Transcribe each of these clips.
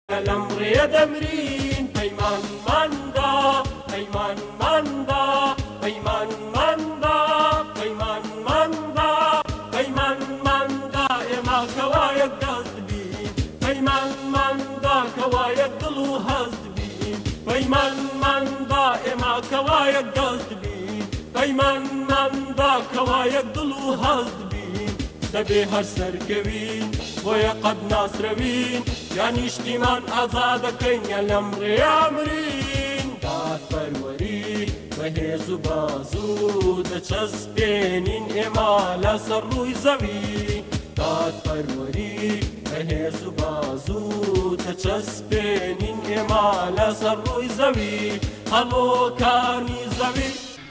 الأمر دمرين بيمان ماندا بيمان ماندا بيمان ماندا بيمان ماندا بيمان ماندا إما كوايك دزبين بيمان ماندا كوايك دلو هزبين بيمان ماندا إما كوايك دزبين بيمان ماندا كوايك دلو هزبين دبي هالسركبين ويا قد ناصروين يعني اشتمان أزادكين يا الأمر يا أمرين داد بروري وهيز بازو دچسبينين إمالا سروي زوي داد بروري وهيز بازو دچسبينين إمالا سروي زوي هلو كاني زوي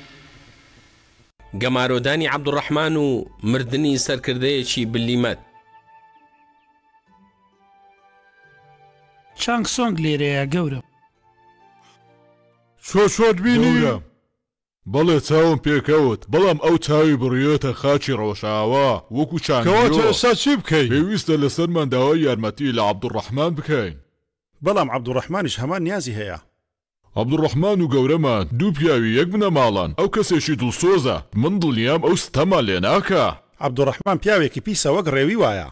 گەمارۆدانی عەبدوڕەحمان و مردنی سەرکردەیەکی بلیمەت. چانگ سۆنگ لێرەیە گەورە چۆت بینی؟ بەڵێ چاوم پێکەوت بەڵام ئەو چاوی بڕیۆتە خاچی ڕۆژاوە وەکو چاکەواتە ئێستا چی بکەین؟ پێویستە لەسەرمان داوای یارمەتی لە عەبدوڕەحمان بکەین. بەڵام عەبدوڕەحمانیش هەمان نیازی هەیە. عەبدوڕەحمان و گەورەمان دوو پیاوی یەک بنە ماڵان ئەو کەسێکی دڵسۆزە من دڵنیام ئەو ستەما لێ ناکە. عەبدوڕەحمان پیاوێکی پیسە وەک ڕێوی وایە.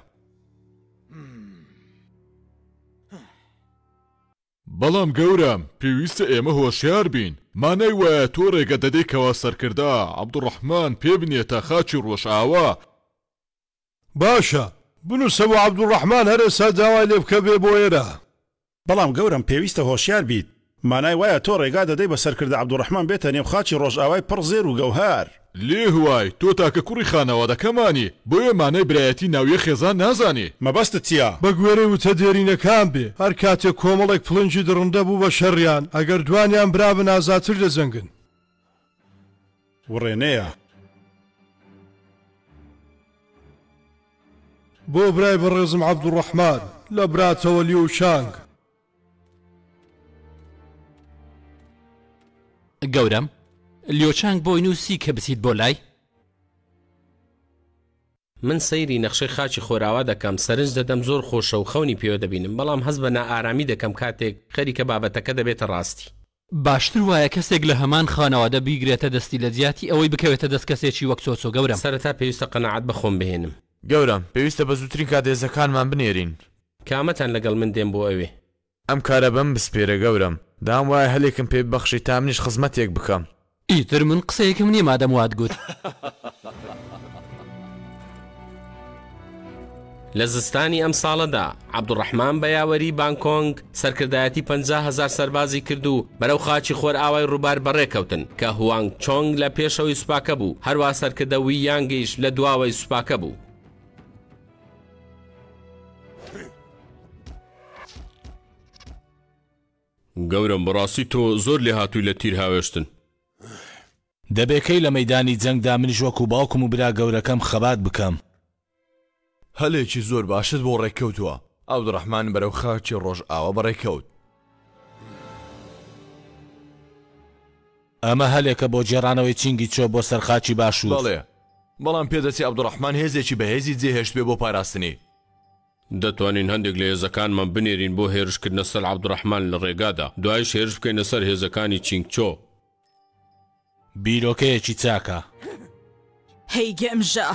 بەڵام گەورم پێویستە ئێمە هۆشیار بین مانای وایە تۆ ڕێگە دەدەیکەوە سەرکردا عەبدوڕەحمان پێ بنێتە خاچی ڕۆژئاوا. باشە بنووسەوە عەبدوڕەحمان هەر ئێستا داوای لێ بکە بێ بۆ ئێرە. بەڵام گەورم پێویستە هۆشیار بیت مانای وایە تۆ ڕێگا دەدەی بە سەرکردە عەبدوڕەحمان بێتە نێو خاچی ڕۆژئاوای پڕ زێر و گەوهار. لێ هوای تۆ تاکە کوڕی خانەوادەکەمانی بۆیە مانای برایەتی ناویە خێزان نازانی. مەبەستت چییە؟ بە گوێرەی وتە دێرینەکان بێ هەر کاتێک کۆمەڵێک پڵنجی دڕندە بوو بە شەڕیان ئەگەر دوانیان برابن ئازاتر دەزەنگن. وڕێنەیە بۆ برای بەڕێزم عەبدوڕەحمان لە براتەوە لی و شانگ. گەورم لیۆچانگ بۆی نووسی کە بچیت بۆ لای من سەیری نەخشەی خاچی خۆراوا دەکەم سەرنج دەدەم زۆر خۆشە و خەونی پێوە دەبینم بەڵام هەست بە نائارامی دەکەم کاتێک خەریکە بابەتەکە دەبێتە ڕاستی. باشتر وایە کەسێک لە هەمان خانەوادە بیگرێتە دەستی لە جیاتی ئەوەی بکەوێتە دەست کەسێکی وەک تۆ گەورم. سەرەتا پێویستە قەنەعەت بەخۆم بهێنم. گەورم پێویستە بە زووترین کاتێزەکانمان بنێرین. کامەتان لەگەڵ من دێم بۆ ئەوێ. ئەم کارە بەم بسپێرە گەورم دام وایە هەلێکم پێ ببەخشی تا منیش خزمەتێک بکەم. ئیتر من قسەیەکم نییە مادەم وات گوت. لە زستانی ئەم ساڵەدا عەبدوڕەحمان بە یاوەری بانکۆنگ سەرکردایەتی 50,000 سەربازی کرد و بەرەو خاچی خۆر ئاوای ڕووبار بەڕێکەوتن کە هوانگ چۆنگ لە پێشەوەی سوپاکە بوو هەروە سەرکردەوی یانگیش لە دواوەی سوپاکە بوو. گەورم بەڕاستی تۆ زۆر لێ هاتووی لە تیر هاوێشتن. دەبێکەی لە مەیدانی جەنگدا منیش وەکو باوکم و برا گەورەکەم خەبات بکەم. هەلێکی زۆر باشت بۆ ڕێککەوتووە عەبدوڕەحمان بەرەو خاچی ڕۆژئاوا بەڕێکەوت. ئەمە هەلێکە بۆ جێڕانەوەی چینگی چۆ بۆ سەرخاچی باشوور. بەڵێ بەڵام پێدەچی عەبدوڕەحمان هێزێکی بەهێزی جێهێشت بێ بۆ پاراستنی. دەتوانین هەندێک لە هێزەکانمان بنێرین بۆ هێرشکردنە سەر عەبدوڕەحمان لە ڕێگادا دوایش هێرش بکەینە سەر هێزەکانی چینگچۆ. بیرۆکەیەکی چاکە. هەی گەمژە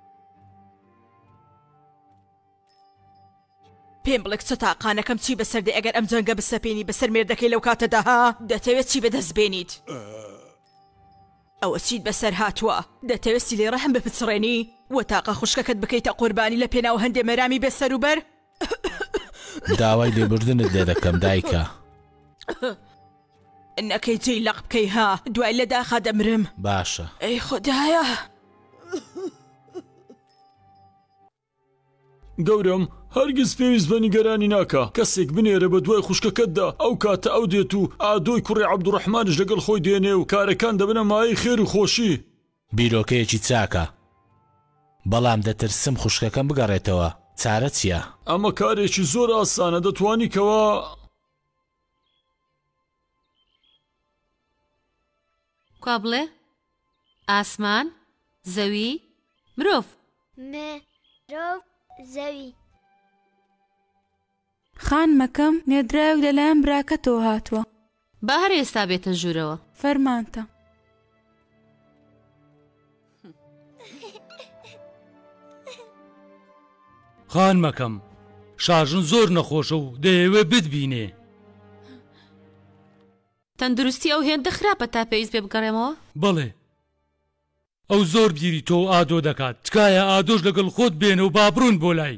پێم بڵێ چ تاقانەکەم چی بەسەردە ئەگەر ئەم جەنگە بسەپێنی بەسەر مێردەکەی لەو کاتەداها دەتەوێت چی بەدەست بێنیت؟ ئەوە چیت بەسەر هاتووە دەتەوێستی لێرە هەم بپچڕێنی وە تاقە خوشکەکەت بکەیتە قوربانی لە پێناو هەندێ مەرامی بێسەر و بەر؟ داوای لێبوردنت لێ دەکەم دایکە. نەکەی جێی لەق بکەی ها دوای لە داخا دەمرم. باشە. ئەی خۆدایە. گەورم هەرگیز پێویست بە نیگەرانی ناکە کەسێک بنێرە بە دوای خوشکەکەتدا ئەو کاتە ئەو دێت و ئادۆی کوڕی عەبدوڕەحمانش لەگەڵ خۆی دێنێ و کارەکان دەبنە مایەی خێر و خۆشی. بیرۆکەیەکی چاکە بەڵام دەترسم خوشکەکەم بگەڕێتەوە چارە چییە؟ ئەمە کارێکی زۆر ئاسانە دەتوانیکەوە کا بڵێ ئاسمان زەوی مرۆڤ مرۆڤ زەوی خان مەکەم نێردراوێک لەلایەن براکەتەوە هاتووە با هەر ئێستا بێتە ژوورەوە فەرمانتە خان مەکەم شاژن زۆر نەخۆشە و دەیەوێ بتبینێ تەندروستی ئەو هێندە خراپە تا پێویست پێ بگەڕێمەوە بەڵێ ئەو زۆر بیری تۆ ئادۆ دەکات تکایە ئادۆش لەگەڵ خۆت بێنە و بابڕون بۆ لای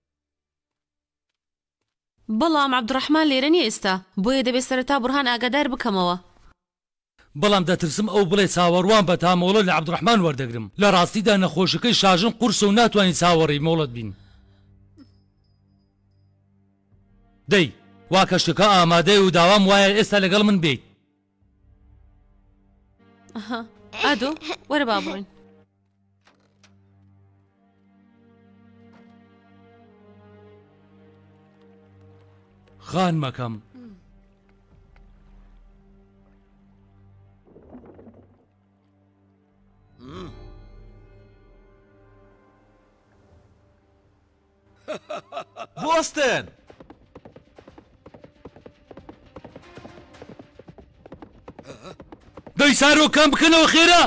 بەڵام عەبدوڕەحمان لێرە نیە ئێستا بۆیە دەبێت سەرەتا بورهان ئاگادار بکەمەوە بەڵام دەترسم ئەو بڵێ چاوەڕوان بە تا مۆڵەت لە عەبدوڕەحمان وەردەگرم لە ڕاستیدا نەخۆشەکەی شاژن قورسە و ناتوانین چاوەڕێی مۆڵەت بین دەی وا کەشتەکە ئامادەی و داوام وایە ئێستا لەگەڵ من بێیت ئادۆ وەرە با بڕۆین خان مەکەم بوەستن دەی سارۆکان بکەنەوە خێرا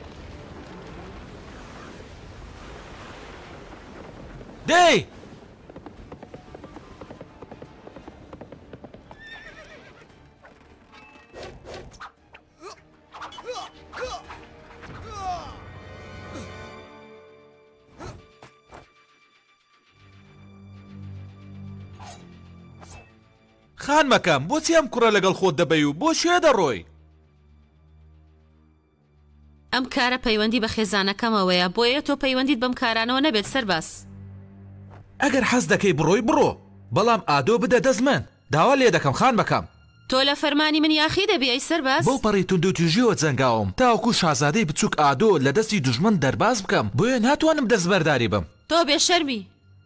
دەی خان مەکەم بۆچی ئەم کوڕە لەگەڵ خۆت دەبەی و بۆ شوێ دەڕۆی ئەم کارە پەیوەندی بە خێزانەکەمەوەیە بۆیە تۆ پەیوەندیت بەم کارانەوە نەبێت سەرباس ئەگەر حەز دەکەی بڕۆی بڕۆ بەڵام ئادۆ بدە دەست من داوا لێ دەکەم خان مەکەم تۆ لە فەرمانی من یاخی دەبی ئەی سەرباز بۆ پەڕی تونند و توژیەوە جەنگاوم تاوەکو شازادەی بچووک ئادۆ لە دەستی دوژمن دەرباز بکەم بۆیە ناتوانم دەستبەرداری بم تۆ بێشەرمی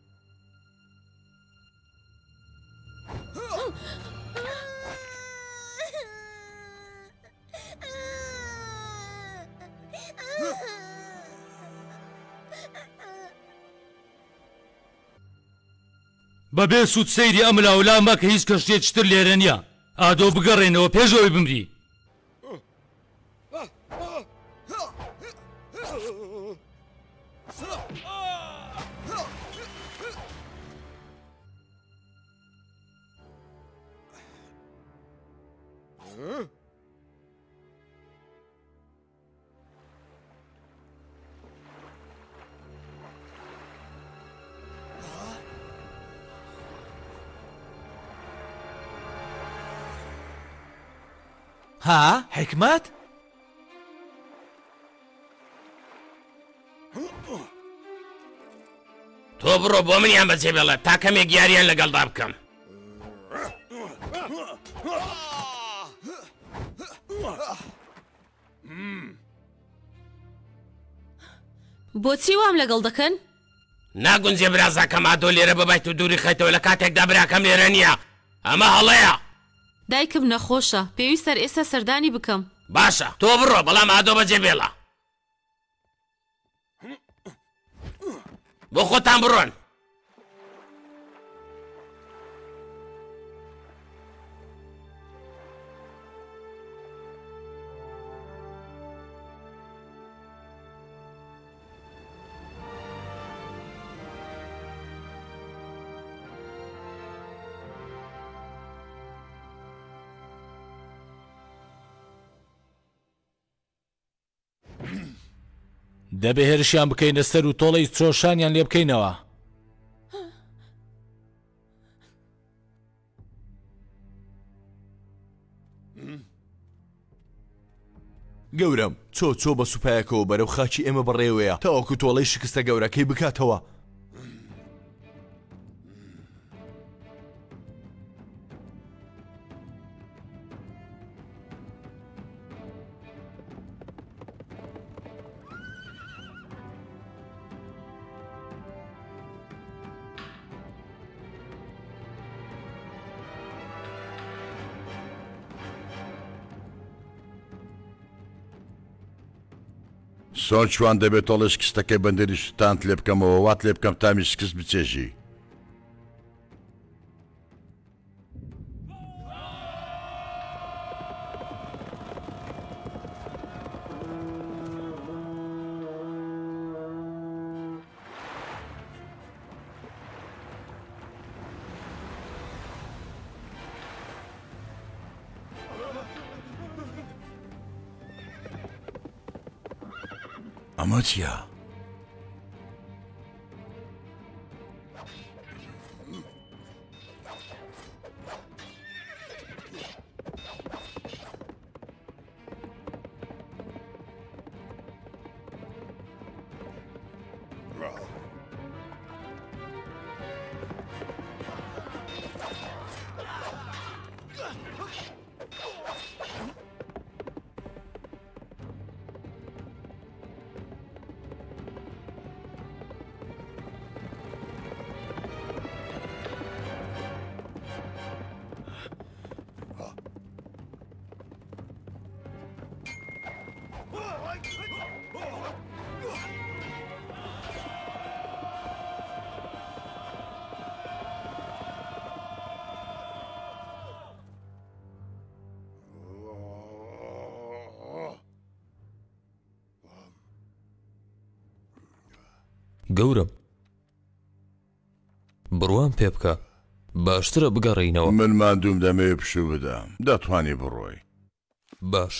بەبێ سوود سەیری ئەم لاولا مەکە هیچ کەشتێکتر لێرە نییە ئادۆ بگەڕێنەوە پێشەوەی بمری ها حکمت تۆ بڕۆ بۆ منیان بەجێ بێڵێت تا کەمێک یاریان لەگەڵدا بکەم بۆچی وام لەگەڵ دەکەن ناگونجێ برازاکەم ئادۆ لێرە ببیت و دووری خەیتەوە لە کاتێکدا براکەم لێرە نییە ئەمە هەڵەیە دایکم نەخۆشە پێویستە ئێستا سەردانی بکەم باشە تۆ بڕۆ بەڵام ئادۆ بەجێ بێڵە بۆ خۆتان بڕۆن دەبێ هێرشیان بکەینە سەر و تۆڵەی چۆشانیان لێ بکەینەوە گەورم چۆ بە سوپایەکەوە بەرەو خاچی ئێمە بەڕێوەیە تاوەکو تۆڵەی شکستە گەورەکەی بکاتەوە سۆن چوان دەبێت تۆڵە شکستەکەی بەندەری سوتانت لێ بکەمەوە وات لێ بکەم تامی شکست بچێژی ئەمە چییە؟ گەورم بڕوان پێ بکە باشترە بگەڕێینەوە. من مادوم دەمەوێ پشوو بدەم دەتوانی بڕۆی. باش.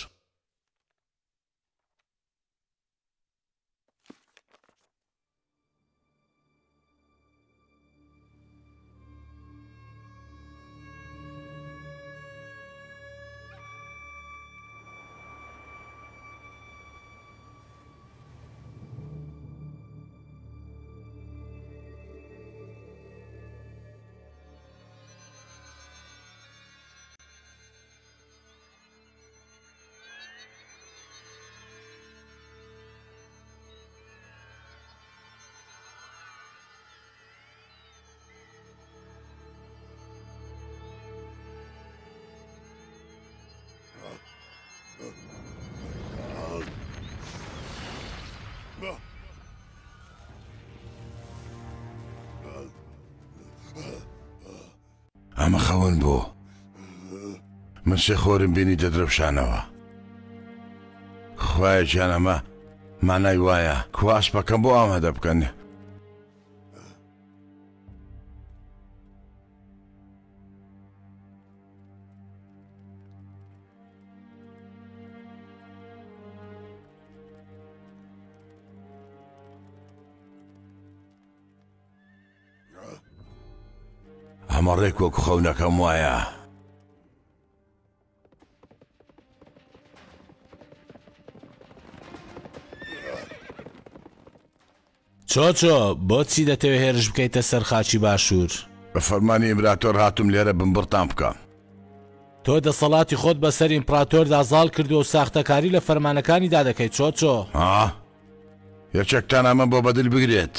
ئەمە خەون بۆ من سێ خۆرم بینی دەدرەوشانەوە. خوایە گیان ئەمە مانای وایە کواسپەکەم بۆ ئامادە بکەن. ئەمە ڕێک وەکو خەونەکەم وایە. چۆچۆ بۆچی دەتەوێت هێرش بکەیتە سەر خاچی باشوور؟ بە فەرمانی ئیمپراتۆر هاتووم لێرە بمبڕتان بکەم. تۆ دەسەڵاتی خۆت بەسەر ئیمپراتۆردا زاڵ کردو و ساختەکاری لە فەرمانەکانی دادەکەیت چۆچۆ. یەکێکتان ئەمە بۆ بەدل بگرێت.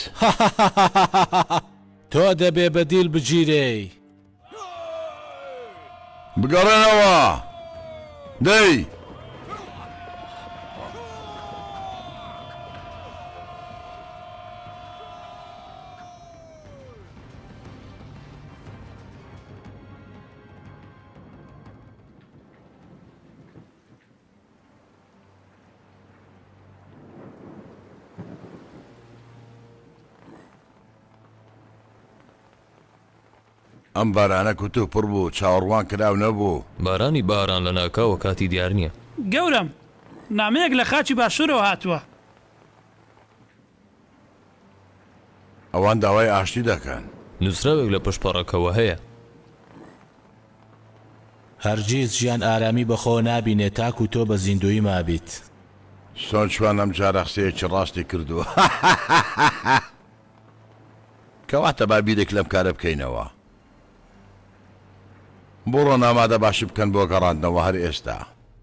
تۆ دەبێ بەدیل بگیرەی. بگەڕێنەوە دەی. ئەم بارانە کوتو پڕ بوو چاوەڕوان کراو نەبوو. بارانی باران لە ناکاوە کاتی دیار نییە. گەورم نامەیەک لە خاچی باشوورەوە هاتووە. ئەوان داوای ئاشتی دەکەن. نووسراوێک لە پشتپەڕەکەوە هەیە. هەرگیز ژیان ئارامی بەخۆ نابینێت تاکو تۆ بە زیندوی مابیت. سۆنچوان ئەم جارە قسەیەکی ڕاستی کردووە. کەواتە با بیرێک لەم کارە بکەینەوە. بۆڕۆ ئامادە باشی بکەن بۆ گەڕاندنەوە هەر ئێستا.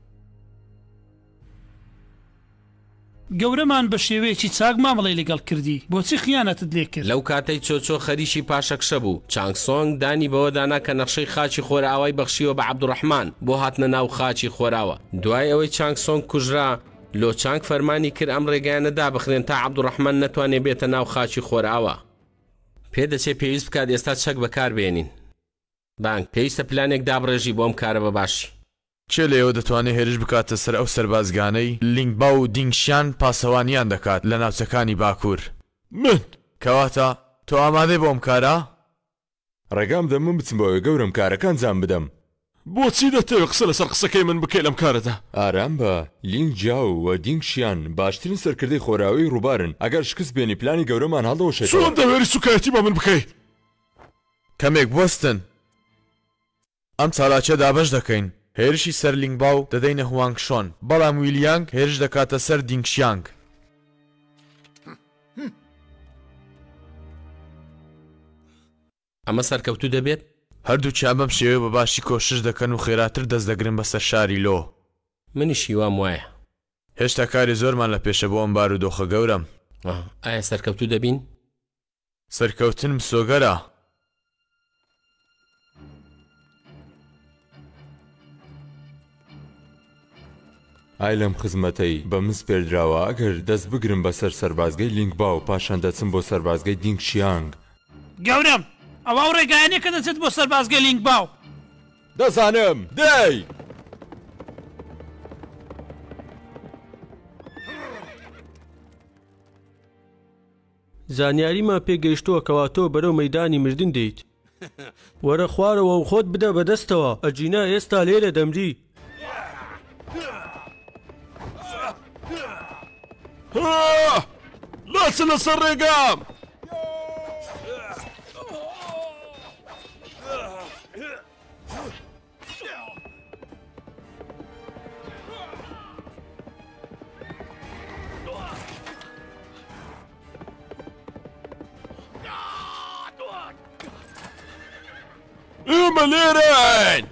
گەورەمان بە شێوەیەکی چاک مامەڵی لەگەڵ کردی بۆچی خیانەتت لێ کرد؟ لەو کاتەی چۆچۆ خەریکی پاشەکشە بوو چانگسۆنگ دانی بەوە دانا کە نەخشەی خاچی خۆرئاوای بەخشیوە بە عەبدوڕەحمان بۆ هاتنە ناو خاچی خۆراوە. دوای ئەوەی چانگسۆنگ کوژرا لۆچانگ فەرمانی کرد ئەم ڕێگایانەدا بخرێن تا عەبدوڕەحمان نەتوانێت بێتە ناو خاچی خۆرئاوە. پێدەچێت پێویست بکات ئێستا چەک بەکاربێنین. بانگ پێویستە پلانێک دابڕێژی بۆ ئەم کارە بە باشی. چێ لێەوە دەتوانێت هێرش بکاتە سەر ئەو سەربازگانەی لینگبا و دینگشیان پاسەوانیان دەکات لە ناوچەکانی باکوور. من کەواتە تۆ ئامادەی بۆ ئەم کارە؟ ڕێگام دە من بچم بۆەوەی گەورم کارەکان جام بدەم. بۆچی دەتەوێت قسە لەسەر قسەکەی من بکەی لەم کارەدا؟ ئارام بە لینگ جاو و دینگشیان باشترین سەرکردەی خۆراوی ڕووبارن ئەگەر شکست بێنی پلانی گەورەمان هەڵدەوەشێت. چۆن دەوێری سوکایەتی بە من بکەی؟ کەمێک بوەستن ئەم چالاکیە دابەش دەکەین. هێرشی سەر لینگ باو دەدەینە هوانگ شۆن، بەڵام ویلیانگ هێرش دەکاتە سەر دینگشیانگ. ئەمە سەرکەوتوو دەبێت؟ هەردووچیان بەم شێوێ بە باشی کۆشش دەکەن و خێراتر دەست دەگرن بەسەر شاری لۆ. منیشی وام وایە. هێشتا کاری زۆرمان لە پێشە بۆ ئەم بارودۆخە گەورەم. ئایا سەرکەوتوو دەبین؟ سەرکەوتنم سۆگەرە. ئای لەم خزمەتەی بە من سپێردراوە ئەگەر دەست بگرم بەسەر سەربازگەی لینگ باو پاشان دەچم بۆ سەربازگەی دینگشیانگ. گەورم ئەوە ڕێگایانێ کە دەچێت بۆ سەربازگەی لینگ باو. دەزانم دەی زانیاریمان پێگەیشتووە کەواتۆ بەرەو مەیدانی مردن دەیت. وەرە خوارەوە و خۆت بدە بەدەستەوە ئەجینا ئێستا لێرە دەمری. لاچە لەسەر ڕێگام! ئێمە لێرەین!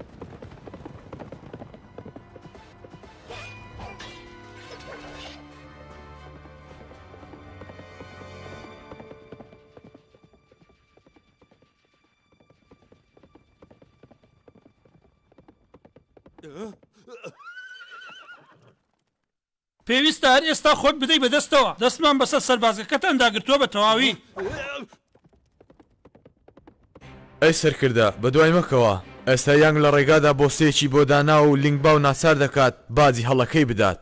پێویستە هەر ئێستا خۆت بدەی بەدەستەوە. دەستمان بەسەر سەربازەکەتان داگرتووە بە تەواوی. ئەی سەرکردە بە دوای مەکەوە ئێستا یانگ لە ڕێگادا بۆ سێکی بۆ دانا و لینگ باو ناچار دەکات بازی هەڵەکەی بدات.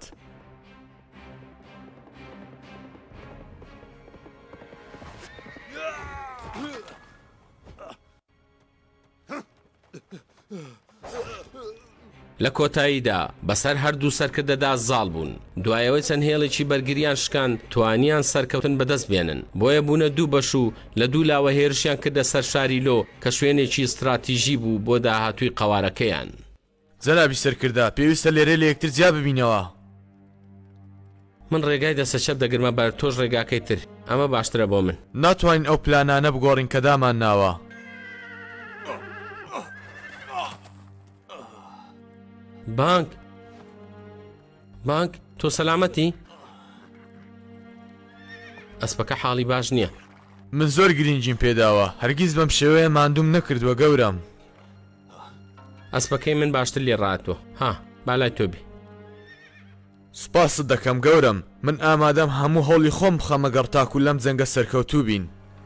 لە کۆتاییدا بەسەر هەردوو سەرکردەدا زاڵ بوون. دوایەوەی چەند هێڵێکی بەرگریان شکان توانیان سەرکەوتن بەدەست بێنن. بۆیە بوونە دوو بەش و لە دوو لاوە هێرشیان کردە سەر شاری لۆ کە شوێنێکی استراتیژی بوو بۆ داهاتووی قەوارەکەیان. جەنابی سەرکردە پێویستە لێرە لە یەکتر جیا ببینەوە. من ڕێگای دەسە چەپ دەگرمە بەر تۆش ڕێگاکەی تر. ئەمە باشترە بۆ من. ناتوانین ئەو پلانانە بگۆڕین کە دامان ناوە. بانک تۆ سەلامەتی؟ ئەسپەکە حاڵی باش نییە. من زۆر گرنگیم پێداوە هەرگیز بەم شێوەیە ماندوم نەکردووە گەورم. ئەسپەکەی من باشتر لێ ڕاتوە. ها بالای تۆبی. سوپاست دەکەم گەورم. من ئامادەم هەموو هەوڵی خۆم بخەمە گەڕ تاکو لەم جەنگە سەرکەوتوو بین.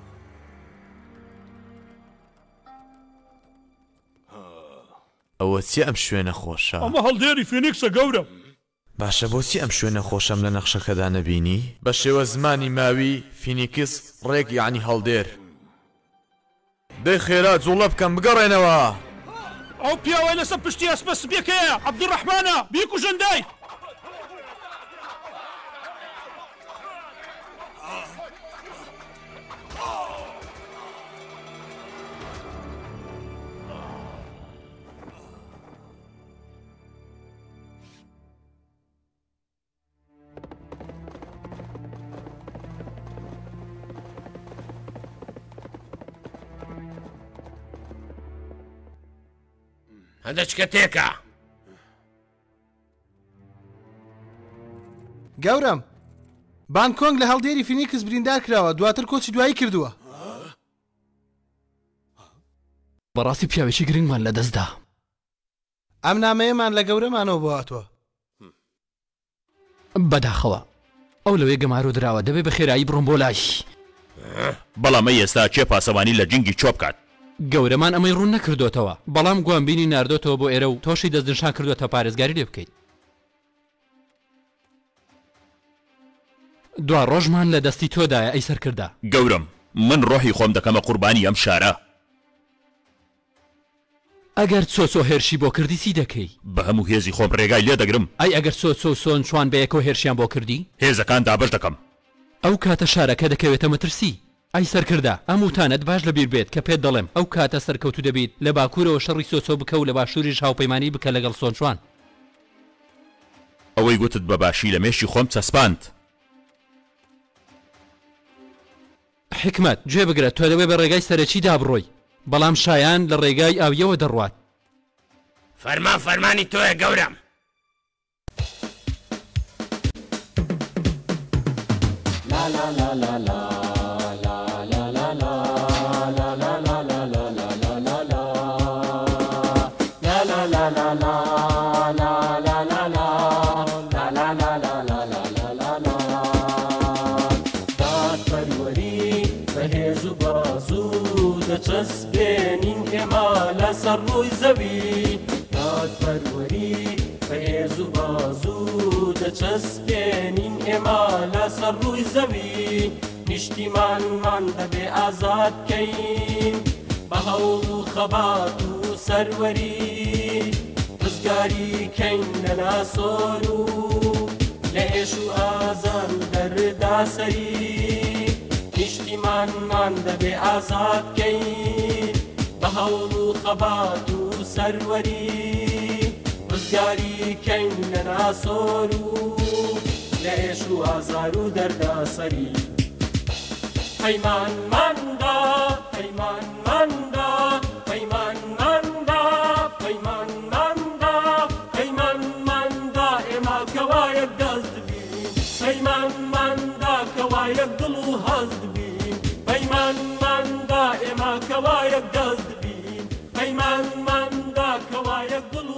ئەوە چی ئەم شوێنە خۆشە؟ ئەمە هەڵدێری فینیکسە گەورم. باشە بۆچی ئەم شوێنە خۆشەم لە نەخشەکەدا نەبینی؟ بە شێوە زمانی ماوی فینیکس ڕێک یعنی هەڵدێر. دەی خێرا جوڵە بکەم بگەڕێنەوە. ئەو پیاوەی لەسەر پشتی ئەسپە سبیەکەیە عەبدوڕەحمانە بیکوژن دای. هەندەچکە تێکە. گەورم بانکۆنگ لە هەڵدێری فینیکس بریندار کراوە دواتر کۆچی دوایی کردووە. بەڕاستی پیاوێکی گرنگمان لە دەستدا. ئەم نامەیەمان لە گەورەمانەوە بۆهاتوە. بەداخەوە ئەو لەوێ گەمارۆ دراوە دەبێ بە خێرایی بڕۆم بۆ لای. بەڵامە ئێستا چێ پاسەوانی لە جنگی چۆ بکات؟ گەورەمان ئەمەی ڕوون نەکردوتەوە بەڵام گوانبینی ناردۆتەوە بۆ ئێرە و تۆشی دەستنشان کردوتە پارێزگاری لێ بکەیت. دوا ڕۆژمان لە دەستی تۆدایە ئەی سەرکردە. گەورم من ڕۆحی خۆم دەکەمە قوربانی ئەم شارە. ئەگەر چۆچۆ هێرشی بۆ کردی چی دەکەی بە هەموو هێزی خۆم ڕێگای لێ دەگرم ئەی ئەگەر چۆچۆ سۆن چوان بەیەکەوە هێرشیان بۆ کردی هێزەکان دابش دەکەم ئەو کاتە شارەکە دەکەوێتە مەترسی ئەی سەرکردا ئەم وتانت باش لەبیر بێت کە پێت دەڵێم ئەو کاتە سەرکەوتو دەبیت لە باکوورەوە شەڕی چۆچۆ بکە و لە باشووریش هاوپەیمانی بکە لەگەڵ سۆنچوان ئەوەی گوتت بە باشی لە مێشی خۆم چەسپاند حکمت گوێ بگرە تۆ دەوێ بە ڕێگای سەرەکی دابڕۆی بەڵام شایان لە ڕێگای ئاویەوە دەڕوات فەرمانی تۆیە گەورم چەسبێنین ئێمە لەسەر ڕووی زەوی دادپەروەری بەهێز و بازوو دەچەسبێنین ئێمە لەسەر ڕووی زەوی نیشتیمانمان دەبێ ئازاد بکەین بە هەوڵ و خەبات و سەروەری ڕزگاری کەین لە ناسۆر و لە ئێش و ئازار و دەردا سەری نیشتیمانمان دەبێ ئازاد بکەین بە هەوڵ و خەبات و سەروەری ڕزگاری کەین لە ناسۆر و لە ئێش و ئازار و دەردا سەری پەیمانماندا پەیمانماندا پەیمانماندا پەیمانماندا پەیمانماندا ئێمە کەوایەک دەست بین پەیمانماندا کەوایەک دڵ و هەست بین پەیمانماندا ئێمە کەوایەک دەست بین پەیمانماندا کەوایەک دڵ